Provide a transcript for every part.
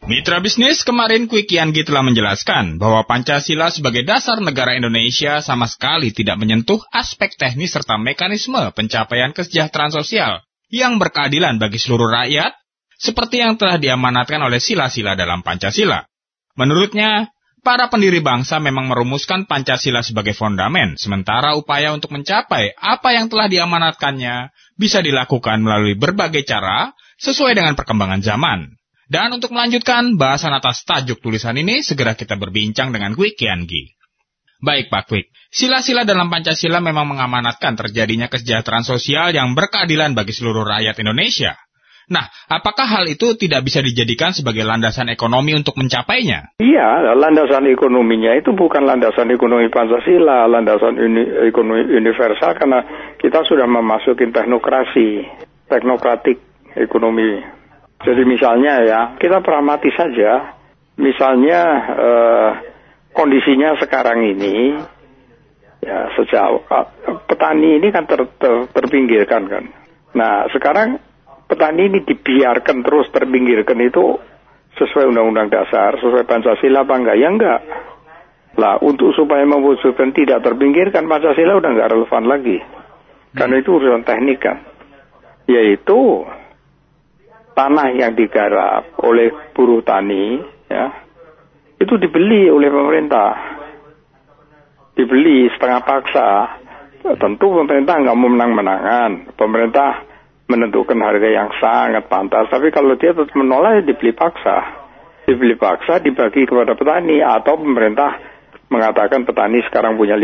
Mitra bisnis, kemarin Kwik Kiangi telah menjelaskan bahwa Pancasila sebagai dasar negara Indonesia sama sekali tidak menyentuh aspek teknis serta mekanisme pencapaian kesejahteraan sosial yang berkeadilan bagi seluruh rakyat, seperti yang telah diamanatkan oleh sila-sila dalam Pancasila. Menurutnya, para pendiri bangsa memang merumuskan Pancasila sebagai fondamen, sementara upaya untuk mencapai apa yang telah diamanatkannya bisa dilakukan melalui berbagai cara sesuai dengan perkembangan zaman. Dan untuk melanjutkan bahasan atas tajuk tulisan ini, segera kita berbincang dengan Kwik Kiangi. Baik Pak Kwik, sila-sila dalam Pancasila memang mengamanatkan terjadinya kesejahteraan sosial yang berkeadilan bagi seluruh rakyat Indonesia. Nah, apakah hal itu tidak bisa dijadikan sebagai landasan ekonomi untuk mencapainya? Iya, landasan ekonominya itu bukan landasan ekonomi Pancasila, landasan ekonomi universal, karena kita sudah memasuki teknokratik ekonomi. Jadi misalnya ya, kita peramati saja, misalnya kondisinya sekarang ini, ya sejauh petani ini kan terpinggirkan kan. Nah sekarang petani ini dibiarkan terus terpinggirkan itu sesuai Undang-Undang Dasar, sesuai Pancasila apa enggak? Ya enggak. Lah untuk supaya mewujudkan tidak terpinggirkan, Pancasila udah enggak relevan lagi. Karena itu urusan teknik kan. Yaitu tanah yang digarap oleh buruh tani, ya, itu dibeli oleh pemerintah. Dibeli setengah paksa. Tentu pemerintah nggak mau menang-menangan. Pemerintah menentukan harga yang sangat pantas. Tapi kalau dia tetap menolak, ya dibeli paksa. Dibeli paksa, dibagi kepada petani. Atau pemerintah mengatakan petani sekarang punya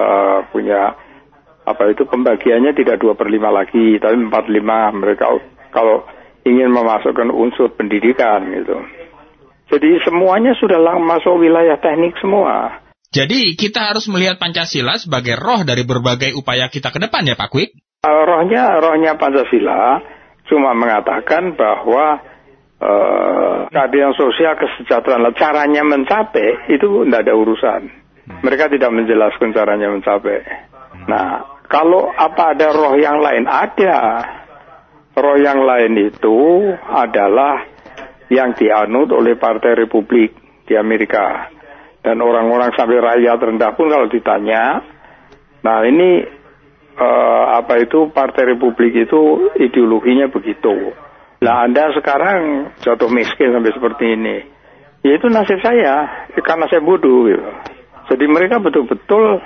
pembagiannya tidak 2/5 lagi, tapi 4/5. Mereka kalau ingin memasukkan unsur pendidikan gitu. Jadi semuanya sudah masuk wilayah teknik semua. Jadi kita harus melihat Pancasila sebagai roh dari berbagai upaya kita ke depan ya Pak Kwik? Rohnya Pancasila cuma mengatakan bahwa keadilan sosial, kesejahteraan, caranya mencapai itu tidak ada urusan. Mereka tidak menjelaskan caranya mencapai. Nah, kalau apa ada roh yang lain? Ada. Roh yang lain itu adalah yang dianut oleh Partai Republik di Amerika. Dan orang-orang sampai rakyat rendah pun kalau ditanya, nah ini Partai Republik itu ideologinya begitu. Lah Anda sekarang jatuh miskin sampai seperti ini. Ya itu nasib saya, karena saya bodoh gitu. Jadi mereka betul-betul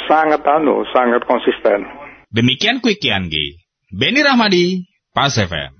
sangat konsisten. Demikian Kwik Kiangi. Beni Rahmadi, Pas FM.